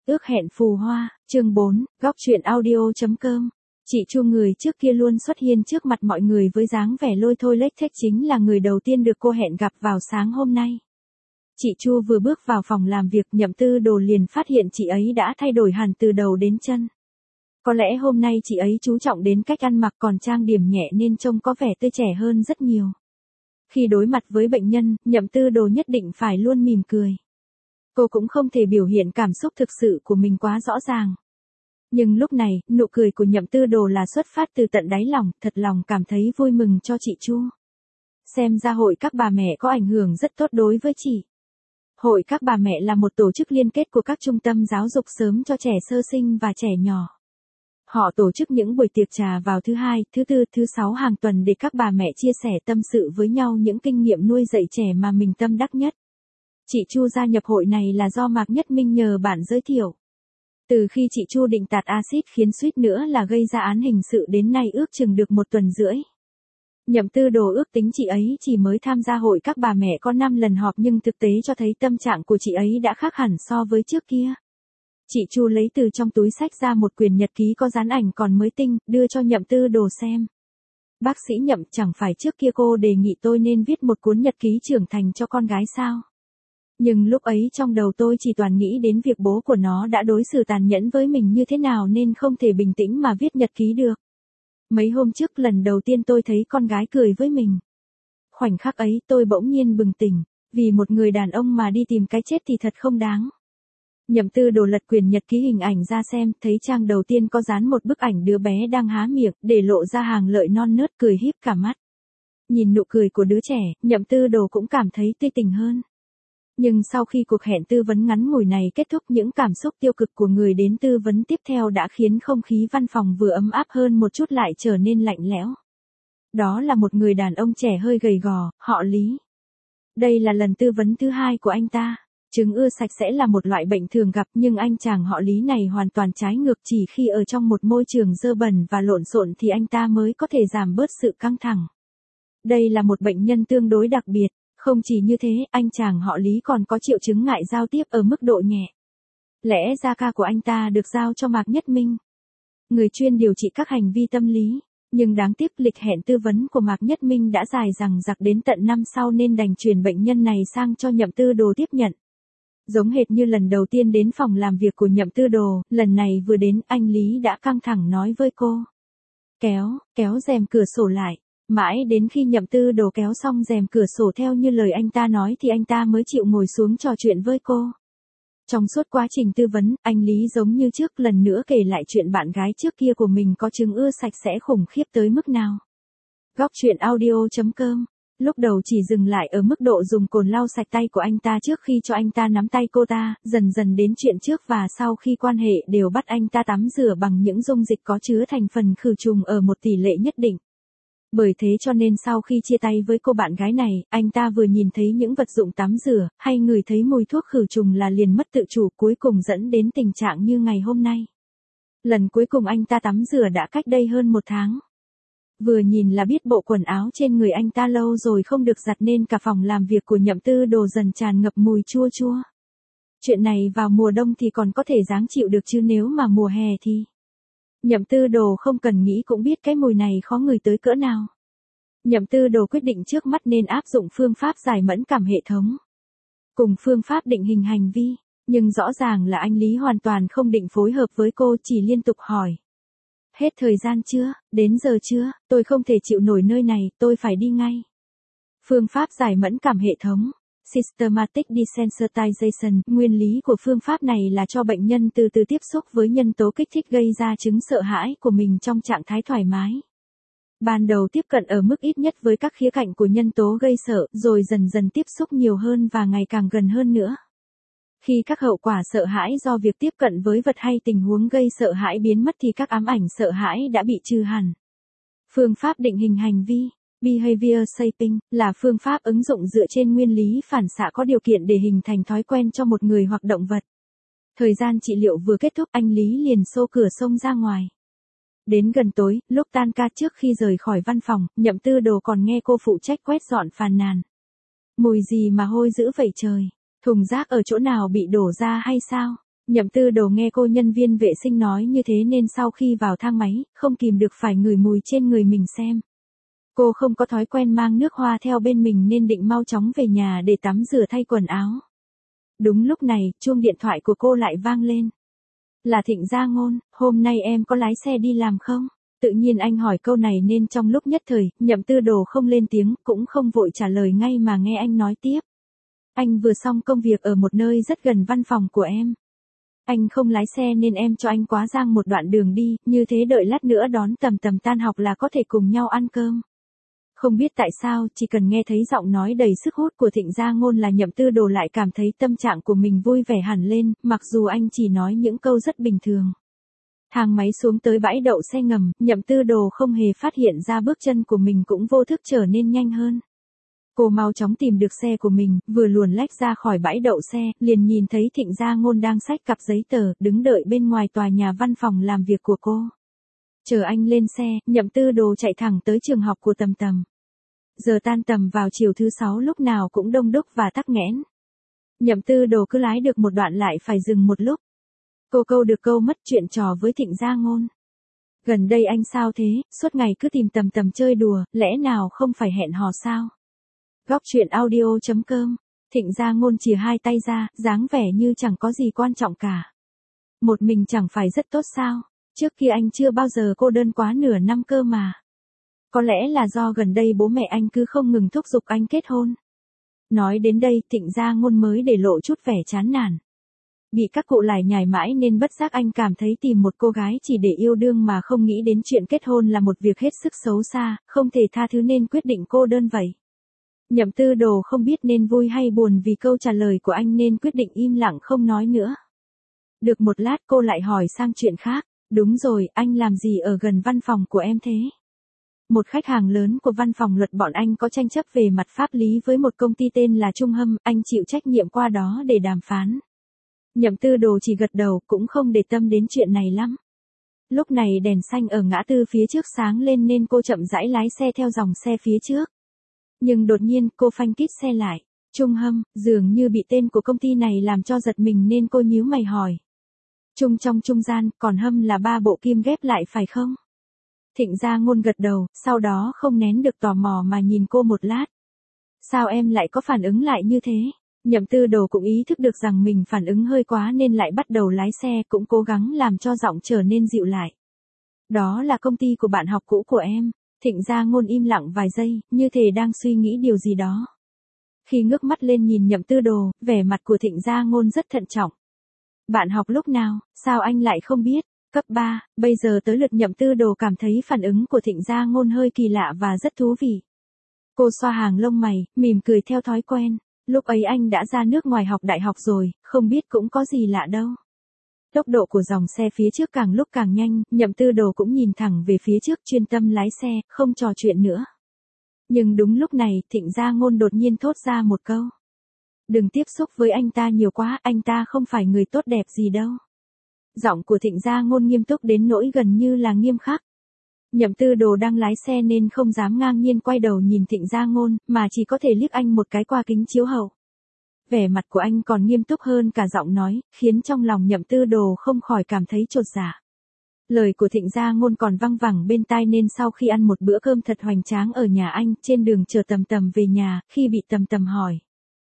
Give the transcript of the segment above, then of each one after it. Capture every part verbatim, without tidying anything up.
Ước hẹn phù hoa, chương bốn, góc truyện audio.com. Chị Chu người trước kia luôn xuất hiện trước mặt mọi người với dáng vẻ lôi thôi lếch thếch chính là người đầu tiên được cô hẹn gặp vào sáng hôm nay. Chị Chu vừa bước vào phòng làm việc Nhậm Tư Đồ liền phát hiện chị ấy đã thay đổi hẳn từ đầu đến chân. Có lẽ hôm nay chị ấy chú trọng đến cách ăn mặc còn trang điểm nhẹ nên trông có vẻ tươi trẻ hơn rất nhiều. Khi đối mặt với bệnh nhân, Nhậm Tư Đồ nhất định phải luôn mỉm cười. Cô cũng không thể biểu hiện cảm xúc thực sự của mình quá rõ ràng. Nhưng lúc này, nụ cười của Nhậm Tư Đồ là xuất phát từ tận đáy lòng, thật lòng cảm thấy vui mừng cho chị Chu. Xem ra hội các bà mẹ có ảnh hưởng rất tốt đối với chị. Hội các bà mẹ là một tổ chức liên kết của các trung tâm giáo dục sớm cho trẻ sơ sinh và trẻ nhỏ. Họ tổ chức những buổi tiệc trà vào thứ hai, thứ tư, thứ sáu hàng tuần để các bà mẹ chia sẻ tâm sự với nhau những kinh nghiệm nuôi dạy trẻ mà mình tâm đắc nhất. Chị Chu gia nhập hội này là do Mạc Nhất Minh nhờ bạn giới thiệu. Từ khi chị Chu định tạt axit khiến suýt nữa là gây ra án hình sự đến nay ước chừng được một tuần rưỡi. Nhậm Tư Đồ ước tính chị ấy chỉ mới tham gia hội các bà mẹ có năm lần họp nhưng thực tế cho thấy tâm trạng của chị ấy đã khác hẳn so với trước kia. Chị Chu lấy từ trong túi xách ra một quyển nhật ký có dán ảnh còn mới tinh, đưa cho Nhậm Tư Đồ xem. Bác sĩ Nhậm, chẳng phải trước kia cô đề nghị tôi nên viết một cuốn nhật ký trưởng thành cho con gái sao? Nhưng lúc ấy trong đầu tôi chỉ toàn nghĩ đến việc bố của nó đã đối xử tàn nhẫn với mình như thế nào nên không thể bình tĩnh mà viết nhật ký được. Mấy hôm trước lần đầu tiên tôi thấy con gái cười với mình. Khoảnh khắc ấy tôi bỗng nhiên bừng tỉnh, vì một người đàn ông mà đi tìm cái chết thì thật không đáng. Nhậm Tư Đồ lật quyển nhật ký hình ảnh ra xem, thấy trang đầu tiên có dán một bức ảnh đứa bé đang há miệng, để lộ ra hàng lợi non nớt cười híp cả mắt. Nhìn nụ cười của đứa trẻ, Nhậm Tư Đồ cũng cảm thấy tươi tỉnh hơn. Nhưng sau khi cuộc hẹn tư vấn ngắn ngủi này kết thúc những cảm xúc tiêu cực của người đến tư vấn tiếp theo đã khiến không khí văn phòng vừa ấm áp hơn một chút lại trở nên lạnh lẽo. Đó là một người đàn ông trẻ hơi gầy gò, họ Lý. Đây là lần tư vấn thứ hai của anh ta. Chứng ưa sạch sẽ là một loại bệnh thường gặp nhưng anh chàng họ Lý này hoàn toàn trái ngược, chỉ khi ở trong một môi trường dơ bẩn và lộn xộn thì anh ta mới có thể giảm bớt sự căng thẳng. Đây là một bệnh nhân tương đối đặc biệt. Không chỉ như thế, anh chàng họ Lý còn có triệu chứng ngại giao tiếp ở mức độ nhẹ. Lẽ ra ca của anh ta được giao cho Mạc Nhất Minh, người chuyên điều trị các hành vi tâm lý. Nhưng đáng tiếc lịch hẹn tư vấn của Mạc Nhất Minh đã dài dằng dặc đến tận năm sau nên đành chuyển bệnh nhân này sang cho Nhậm Tư Đồ tiếp nhận. Giống hệt như lần đầu tiên đến phòng làm việc của Nhậm Tư Đồ, lần này vừa đến anh Lý đã căng thẳng nói với cô. Kéo, kéo rèm cửa sổ lại. Mãi đến khi Nhậm Tư Đồ kéo xong rèm cửa sổ theo như lời anh ta nói thì anh ta mới chịu ngồi xuống trò chuyện với cô. Trong suốt quá trình tư vấn, anh Lý giống như trước lần nữa kể lại chuyện bạn gái trước kia của mình có chứng ưa sạch sẽ khủng khiếp tới mức nào. Góc truyện audio.com. Lúc đầu chỉ dừng lại ở mức độ dùng cồn lau sạch tay của anh ta trước khi cho anh ta nắm tay cô ta, dần dần đến chuyện trước và sau khi quan hệ đều bắt anh ta tắm rửa bằng những dung dịch có chứa thành phần khử trùng ở một tỷ lệ nhất định. Bởi thế cho nên sau khi chia tay với cô bạn gái này, anh ta vừa nhìn thấy những vật dụng tắm rửa, hay ngửi thấy mùi thuốc khử trùng là liền mất tự chủ, cuối cùng dẫn đến tình trạng như ngày hôm nay. Lần cuối cùng anh ta tắm rửa đã cách đây hơn một tháng. Vừa nhìn là biết bộ quần áo trên người anh ta lâu rồi không được giặt nên cả phòng làm việc của Nhậm Tư Đồ dần tràn ngập mùi chua chua. Chuyện này vào mùa đông thì còn có thể dáng chịu được chứ nếu mà mùa hè thì... Nhậm Tư Đồ không cần nghĩ cũng biết cái mùi này khó ngửi tới cỡ nào. Nhậm Tư Đồ quyết định trước mắt nên áp dụng phương pháp giải mẫn cảm hệ thống. Cùng phương pháp định hình hành vi, nhưng rõ ràng là anh Lý hoàn toàn không định phối hợp với cô, chỉ liên tục hỏi. Hết thời gian chưa, đến giờ chưa, tôi không thể chịu nổi nơi này, tôi phải đi ngay. Phương pháp giải mẫn cảm hệ thống. Systematic Desensitization, nguyên lý của phương pháp này là cho bệnh nhân từ từ tiếp xúc với nhân tố kích thích gây ra chứng sợ hãi của mình trong trạng thái thoải mái. Ban đầu tiếp cận ở mức ít nhất với các khía cạnh của nhân tố gây sợ, rồi dần dần tiếp xúc nhiều hơn và ngày càng gần hơn nữa. Khi các hậu quả sợ hãi do việc tiếp cận với vật hay tình huống gây sợ hãi biến mất thì các ám ảnh sợ hãi đã bị trừ hẳn. Phương pháp định hình hành vi Behavior Shaping là phương pháp ứng dụng dựa trên nguyên lý phản xạ có điều kiện để hình thành thói quen cho một người hoặc động vật. Thời gian trị liệu vừa kết thúc anh Lý liền xô cửa xông ra ngoài. Đến gần tối, lúc tan ca trước khi rời khỏi văn phòng, Nhậm Tư Đồ còn nghe cô phụ trách quét dọn phàn nàn. Mùi gì mà hôi dữ vậy trời, thùng rác ở chỗ nào bị đổ ra hay sao? Nhậm Tư Đồ nghe cô nhân viên vệ sinh nói như thế nên sau khi vào thang máy, không kìm được phải ngửi mùi trên người mình xem. Cô không có thói quen mang nước hoa theo bên mình nên định mau chóng về nhà để tắm rửa thay quần áo. Đúng lúc này, chuông điện thoại của cô lại vang lên. Là Thịnh Gia Ngôn, hôm nay em có lái xe đi làm không? Tự nhiên anh hỏi câu này nên trong lúc nhất thời, Nhậm Tư Đồ không lên tiếng, cũng không vội trả lời ngay mà nghe anh nói tiếp. Anh vừa xong công việc ở một nơi rất gần văn phòng của em. Anh không lái xe nên em cho anh quá giang một đoạn đường đi, như thế đợi lát nữa đón Tầm Tầm tan học là có thể cùng nhau ăn cơm. Không biết tại sao, chỉ cần nghe thấy giọng nói đầy sức hút của Thịnh Gia Ngôn là Nhậm Tư Đồ lại cảm thấy tâm trạng của mình vui vẻ hẳn lên, mặc dù anh chỉ nói những câu rất bình thường. Thang máy xuống tới bãi đậu xe ngầm, Nhậm Tư Đồ không hề phát hiện ra bước chân của mình cũng vô thức trở nên nhanh hơn. Cô mau chóng tìm được xe của mình, vừa luồn lách ra khỏi bãi đậu xe, liền nhìn thấy Thịnh Gia Ngôn đang xách cặp giấy tờ, đứng đợi bên ngoài tòa nhà văn phòng làm việc của cô. Chờ anh lên xe, Nhậm Tư Đồ chạy thẳng tới trường học của Tầm Tầm. Giờ tan tầm vào chiều thứ sáu lúc nào cũng đông đúc và tắc nghẽn. Nhậm Tư Đồ cứ lái được một đoạn lại phải dừng một lúc. Cô câu được câu mất chuyện trò với Thịnh Gia Ngôn. Gần đây anh sao thế, suốt ngày cứ tìm Tầm Tầm chơi đùa, lẽ nào không phải hẹn hò sao? Góc truyện audio chấm com. Thịnh Gia Ngôn chìa hai tay ra, dáng vẻ như chẳng có gì quan trọng cả. Một mình chẳng phải rất tốt sao? Trước kia anh chưa bao giờ cô đơn quá nửa năm cơ mà. Có lẽ là do gần đây bố mẹ anh cứ không ngừng thúc giục anh kết hôn. Nói đến đây, Thịnh Gia Ngôn mới để lộ chút vẻ chán nản. Bị các cụ lải nhải mãi nên bất giác anh cảm thấy tìm một cô gái chỉ để yêu đương mà không nghĩ đến chuyện kết hôn là một việc hết sức xấu xa, không thể tha thứ nên quyết định cô đơn vậy. Nhậm Tư Đồ không biết nên vui hay buồn vì câu trả lời của anh nên quyết định im lặng không nói nữa. Được một lát cô lại hỏi sang chuyện khác. Đúng rồi, anh làm gì ở gần văn phòng của em thế? Một khách hàng lớn của văn phòng luật bọn anh có tranh chấp về mặt pháp lý với một công ty tên là Trung Hâm, anh chịu trách nhiệm qua đó để đàm phán. Nhậm Tư Đồ chỉ gật đầu, cũng không để tâm đến chuyện này lắm. Lúc này đèn xanh ở ngã tư phía trước sáng lên nên cô chậm rãi lái xe theo dòng xe phía trước. Nhưng đột nhiên cô phanh kít xe lại. Trung Hâm, dường như bị tên của công ty này làm cho giật mình nên cô nhíu mày hỏi. Trung trong trung gian, còn Hâm là ba bộ kim ghép lại phải không? Thịnh Gia Ngôn gật đầu, sau đó không nén được tò mò mà nhìn cô một lát. Sao em lại có phản ứng lại như thế? Nhậm Tư Đồ cũng ý thức được rằng mình phản ứng hơi quá nên lại bắt đầu lái xe, cũng cố gắng làm cho giọng trở nên dịu lại. Đó là công ty của bạn học cũ của em. Thịnh Gia Ngôn im lặng vài giây, như thể đang suy nghĩ điều gì đó. Khi ngước mắt lên nhìn Nhậm Tư Đồ, vẻ mặt của Thịnh Gia Ngôn rất thận trọng. Bạn học lúc nào, sao anh lại không biết? Cấp ba, bây giờ tới lượt Nhậm Tư Đồ cảm thấy phản ứng của Thịnh Gia Ngôn hơi kỳ lạ và rất thú vị. Cô xoa hàng lông mày, mỉm cười theo thói quen. Lúc ấy anh đã ra nước ngoài học đại học rồi, không biết cũng có gì lạ đâu. Tốc độ của dòng xe phía trước càng lúc càng nhanh, Nhậm Tư Đồ cũng nhìn thẳng về phía trước chuyên tâm lái xe, không trò chuyện nữa. Nhưng đúng lúc này, Thịnh Gia Ngôn đột nhiên thốt ra một câu. Đừng tiếp xúc với anh ta nhiều quá, anh ta không phải người tốt đẹp gì đâu. Giọng của Thịnh Gia Ngôn nghiêm túc đến nỗi gần như là nghiêm khắc. Nhậm Tư Đồ đang lái xe nên không dám ngang nhiên quay đầu nhìn Thịnh Gia Ngôn, mà chỉ có thể liếc anh một cái qua kính chiếu hậu. Vẻ mặt của anh còn nghiêm túc hơn cả giọng nói, khiến trong lòng Nhậm Tư Đồ không khỏi cảm thấy chột dạ. Lời của Thịnh Gia Ngôn còn văng vẳng bên tai nên sau khi ăn một bữa cơm thật hoành tráng ở nhà anh, trên đường chờ Tầm Tầm về nhà, khi bị Tầm Tầm hỏi.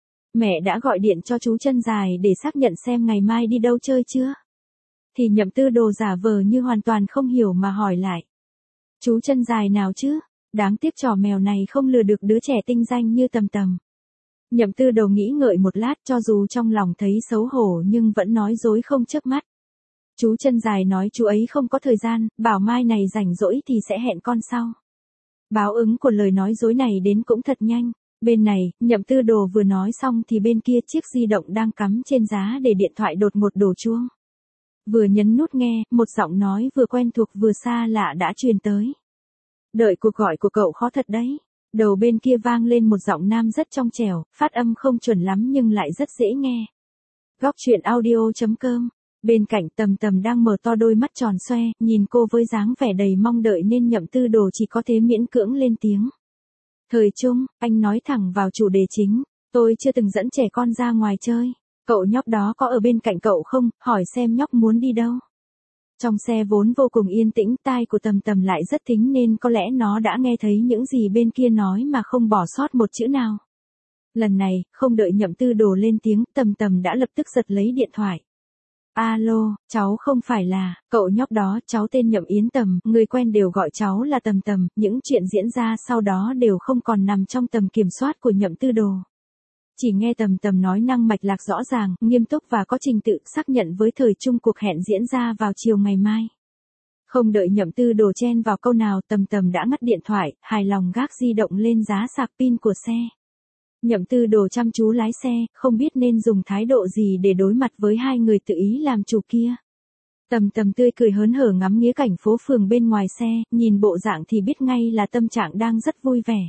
Mẹ đã gọi điện cho chú Chân Dài để xác nhận xem ngày mai đi đâu chơi chưa? Thì Nhậm Tư Đồ giả vờ như hoàn toàn không hiểu mà hỏi lại. Chú Chân Dài nào chứ? Đáng tiếc trò mèo này không lừa được đứa trẻ tinh danh như Tầm Tầm. Nhậm Tư Đồ nghĩ ngợi một lát, cho dù trong lòng thấy xấu hổ nhưng vẫn nói dối không chớp mắt. Chú Chân Dài nói chú ấy không có thời gian, bảo mai này rảnh rỗi thì sẽ hẹn con sau. Báo ứng của lời nói dối này đến cũng thật nhanh. Bên này, Nhậm Tư Đồ vừa nói xong thì bên kia chiếc di động đang cắm trên giá để điện thoại đột ngột đổ chuông. Vừa nhấn nút nghe, một giọng nói vừa quen thuộc vừa xa lạ đã truyền tới. Đợi cuộc gọi của cậu khó thật đấy. Đầu bên kia vang lên một giọng nam rất trong trẻo, phát âm không chuẩn lắm nhưng lại rất dễ nghe. Góc truyện audio chấm com. Bên cạnh Tầm Tầm đang mở to đôi mắt tròn xoe, nhìn cô với dáng vẻ đầy mong đợi nên Nhậm Tư Đồ chỉ có thể miễn cưỡng lên tiếng. Thời trung, anh nói thẳng vào chủ đề chính, tôi chưa từng dẫn trẻ con ra ngoài chơi. Cậu nhóc đó có ở bên cạnh cậu không, hỏi xem nhóc muốn đi đâu. Trong xe vốn vô cùng yên tĩnh, tai của Tầm Tầm lại rất thính nên có lẽ nó đã nghe thấy những gì bên kia nói mà không bỏ sót một chữ nào. Lần này, không đợi Nhậm Tư Đồ lên tiếng, Tầm Tầm đã lập tức giật lấy điện thoại. Alo, cháu không phải là, cậu nhóc đó, cháu tên Nhậm Yến Tầm, người quen đều gọi cháu là Tầm Tầm, những chuyện diễn ra sau đó đều không còn nằm trong tầm kiểm soát của Nhậm Tư Đồ. Chỉ nghe Tầm Tầm nói năng mạch lạc rõ ràng, nghiêm túc và có trình tự, xác nhận với thời chung cuộc hẹn diễn ra vào chiều ngày mai. Không đợi Nhậm Tư Đồ chen vào câu nào, Tầm Tầm đã ngắt điện thoại, hài lòng gác di động lên giá sạc pin của xe. Nhậm Tư Đồ chăm chú lái xe, không biết nên dùng thái độ gì để đối mặt với hai người tự ý làm chủ kia. Tầm Tầm tươi cười hớn hở ngắm nghía cảnh phố phường bên ngoài xe, nhìn bộ dạng thì biết ngay là tâm trạng đang rất vui vẻ.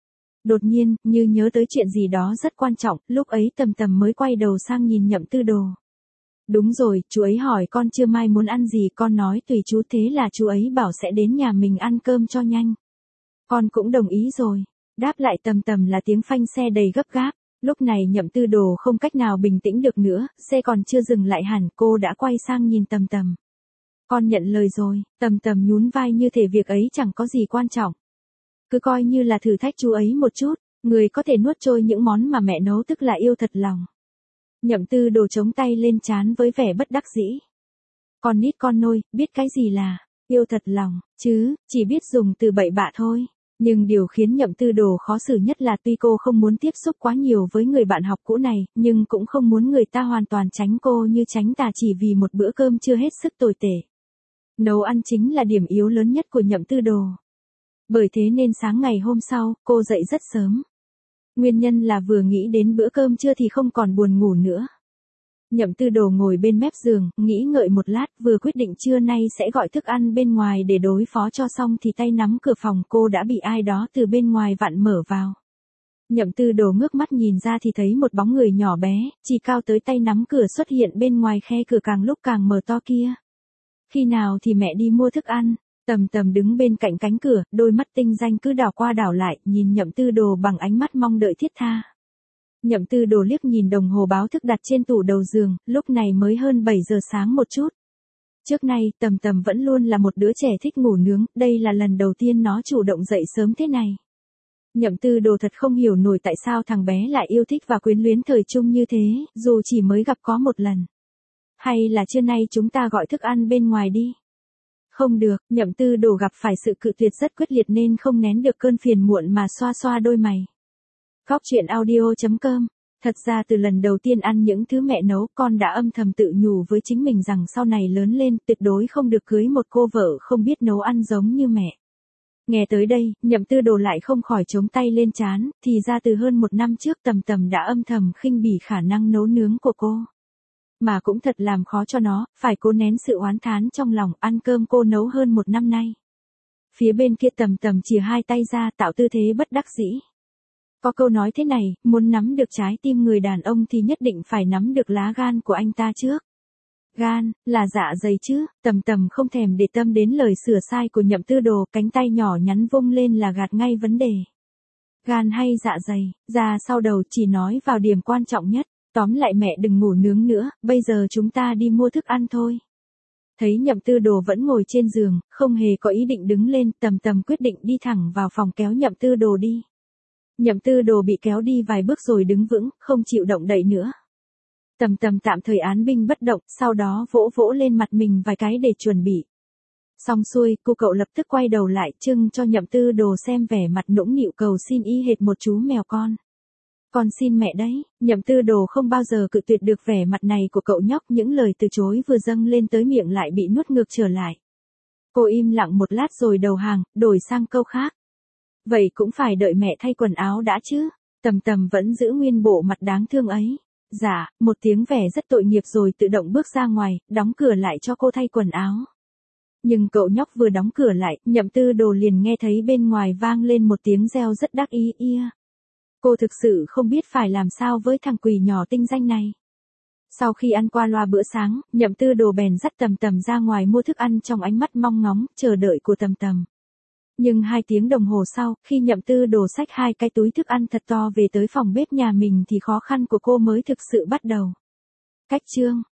Đột nhiên, như nhớ tới chuyện gì đó rất quan trọng, lúc ấy Tầm Tầm mới quay đầu sang nhìn Nhậm Tư Đồ. Đúng rồi, chú ấy hỏi con trưa mai muốn ăn gì, con nói tùy chú, thế là chú ấy bảo sẽ đến nhà mình ăn cơm cho nhanh. Con cũng đồng ý rồi. Đáp lại Tầm Tầm là tiếng phanh xe đầy gấp gáp. Lúc này Nhậm Tư Đồ không cách nào bình tĩnh được nữa, xe còn chưa dừng lại hẳn, cô đã quay sang nhìn Tầm Tầm. Con nhận lời rồi, Tầm Tầm nhún vai như thể việc ấy chẳng có gì quan trọng. Cứ coi như là thử thách chú ấy một chút, người có thể nuốt trôi những món mà mẹ nấu tức là yêu thật lòng. Nhậm Tư Đồ chống tay lên trán với vẻ bất đắc dĩ. Con nít con nôi, biết cái gì là yêu thật lòng, chứ, chỉ biết dùng từ bậy bạ thôi. Nhưng điều khiến Nhậm Tư Đồ khó xử nhất là tuy cô không muốn tiếp xúc quá nhiều với người bạn học cũ này, nhưng cũng không muốn người ta hoàn toàn tránh cô như tránh tà chỉ vì một bữa cơm chưa hết sức tồi tệ. Nấu ăn chính là điểm yếu lớn nhất của Nhậm Tư Đồ. Bởi thế nên sáng ngày hôm sau, cô dậy rất sớm. Nguyên nhân là vừa nghĩ đến bữa cơm trưa thì không còn buồn ngủ nữa. Nhậm Tư Đồ ngồi bên mép giường, nghĩ ngợi một lát, vừa quyết định trưa nay sẽ gọi thức ăn bên ngoài để đối phó cho xong thì tay nắm cửa phòng cô đã bị ai đó từ bên ngoài vặn mở vào. Nhậm Tư Đồ ngước mắt nhìn ra thì thấy một bóng người nhỏ bé, chỉ cao tới tay nắm cửa xuất hiện bên ngoài khe cửa càng lúc càng mở to kia. Khi nào thì mẹ đi mua thức ăn? Tầm Tầm đứng bên cạnh cánh cửa, đôi mắt tinh danh cứ đảo qua đảo lại, nhìn Nhậm Tư Đồ bằng ánh mắt mong đợi thiết tha. Nhậm Tư Đồ liếc nhìn đồng hồ báo thức đặt trên tủ đầu giường, lúc này mới hơn bảy giờ sáng một chút. Trước nay, Tầm Tầm vẫn luôn là một đứa trẻ thích ngủ nướng, đây là lần đầu tiên nó chủ động dậy sớm thế này. Nhậm Tư Đồ thật không hiểu nổi tại sao thằng bé lại yêu thích và quyến luyến thời trung như thế, dù chỉ mới gặp có một lần. Hay là trưa nay chúng ta gọi thức ăn bên ngoài đi? Không được, Nhậm Tư Đồ gặp phải sự cự tuyệt rất quyết liệt nên không nén được cơn phiền muộn mà xoa xoa đôi mày. Góc truyện audio chấm com. Thật ra từ lần đầu tiên ăn những thứ mẹ nấu, con đã âm thầm tự nhủ với chính mình rằng sau này lớn lên tuyệt đối không được cưới một cô vợ không biết nấu ăn giống như mẹ. Nghe tới đây, Nhậm Tư Đồ lại không khỏi chống tay lên trán, thì ra từ hơn một năm trước Tầm Tầm đã âm thầm khinh bỉ khả năng nấu nướng của cô. Mà cũng thật làm khó cho nó, phải cố nén sự oán thán trong lòng, ăn cơm cô nấu hơn một năm nay. Phía bên kia Tầm Tầm chìa hai tay ra tạo tư thế bất đắc dĩ. Có câu nói thế này, muốn nắm được trái tim người đàn ông thì nhất định phải nắm được lá gan của anh ta trước. Gan, là dạ dày chứ, Tầm Tầm không thèm để tâm đến lời sửa sai của Nhậm Tư Đồ, cánh tay nhỏ nhắn vung lên là gạt ngay vấn đề. Gan hay dạ dày, ra sau đầu chỉ nói vào điểm quan trọng nhất, tóm lại mẹ đừng ngủ nướng nữa, bây giờ chúng ta đi mua thức ăn thôi. Thấy Nhậm Tư Đồ vẫn ngồi trên giường, không hề có ý định đứng lên, Tầm Tầm quyết định đi thẳng vào phòng kéo Nhậm Tư Đồ đi. Nhậm Tư Đồ bị kéo đi vài bước rồi đứng vững, không chịu động đậy nữa. Tầm Tầm tạm thời án binh bất động, sau đó vỗ vỗ lên mặt mình vài cái để chuẩn bị. Xong xuôi, cô cậu lập tức quay đầu lại trưng cho Nhậm Tư Đồ xem vẻ mặt nũng nịu cầu xin y hệt một chú mèo con. Con xin mẹ đấy, Nhậm Tư Đồ không bao giờ cự tuyệt được vẻ mặt này của cậu nhóc, những lời từ chối vừa dâng lên tới miệng lại bị nuốt ngược trở lại. Cô im lặng một lát rồi đầu hàng, đổi sang câu khác. Vậy cũng phải đợi mẹ thay quần áo đã chứ, Tầm Tầm vẫn giữ nguyên bộ mặt đáng thương ấy. Dạ, một tiếng vẻ rất tội nghiệp rồi tự động bước ra ngoài, đóng cửa lại cho cô thay quần áo. Nhưng cậu nhóc vừa đóng cửa lại, Nhậm Tư Đồ liền nghe thấy bên ngoài vang lên một tiếng reo rất đắc ý ia. Cô thực sự không biết phải làm sao với thằng quỷ nhỏ tinh danh này. Sau khi ăn qua loa bữa sáng, Nhậm Tư Đồ bèn dắt Tầm Tầm ra ngoài mua thức ăn trong ánh mắt mong ngóng, chờ đợi của Tầm Tầm. Nhưng hai tiếng đồng hồ sau, khi Nhậm Tư Đồ xách hai cái túi thức ăn thật to về tới phòng bếp nhà mình thì khó khăn của cô mới thực sự bắt đầu. Khách chương.